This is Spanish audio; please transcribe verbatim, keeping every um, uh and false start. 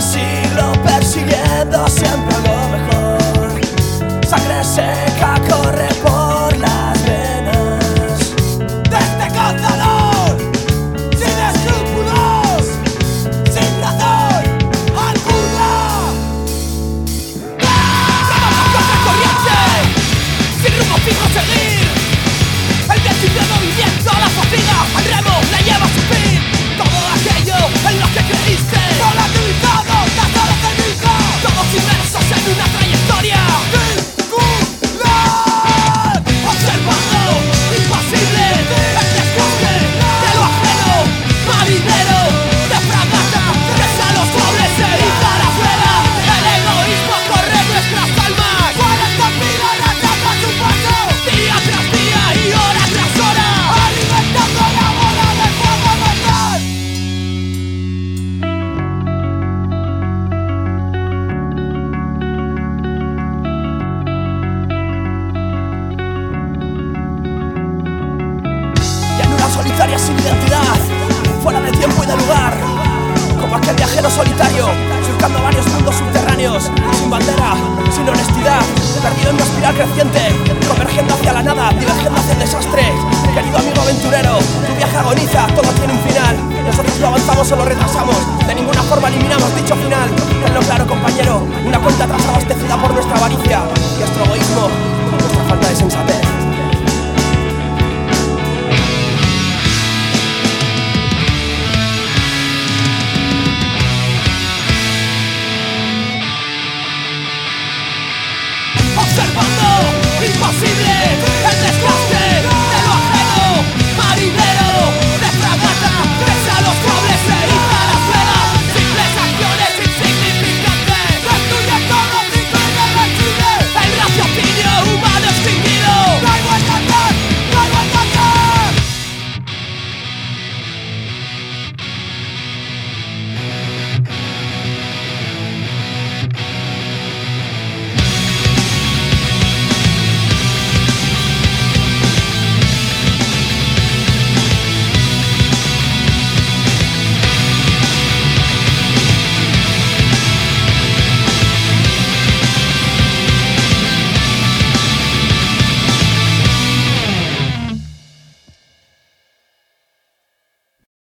siglo persiguiendo siempre lo mejor. Sangre seca corre por las venas de este cazador, sin escrúpulos, sin razón alguna. ¡Ah! ¡Contra corriente! Sin rumbo fijo seguir. El viento y el movimiento, la fatiga, al remo la lleva a su fin. Todo aquello en lo que creíste, volatilizado, cazado del mismo. Todos inmersos en una trayectoria circular, observando, impasible, el desgaste de lo ajeno. Marinero de fragata, que a los dobles se eriza la fuera. El egoísmo corre en nuestras almas. cuarenta mil horas tapa su paso, día tras día y hora tras hora, alimentando la bola de fuego mortal. Y en una solitaria sin identidad, fuera de tiempo y de lugar, como aquel viajero solitario, surcando varios mundos subterráneos, sin bandera, sin honestidad, perdido en una espiral creciente, convergiendo hacia la nada, divergiendo hacia el desastre. Querido amigo aventurero, tu viaje agoniza, todo tiene un final. Nosotros lo avanzamos o lo retrasamos, de ninguna forma eliminamos dicho final. Tenlo claro, compañero, una cuenta atrás abastecida por nuestra avaricia, nuestro egoísmo, nuestra falta de sensatez.